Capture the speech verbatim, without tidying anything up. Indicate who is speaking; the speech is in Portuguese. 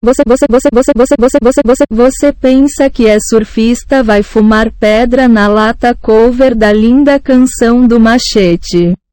Speaker 1: Você, você, você, você, você, você, você, você, você pensa que é surfista, vai fumar pedra na lata cover da linda canção do Machete.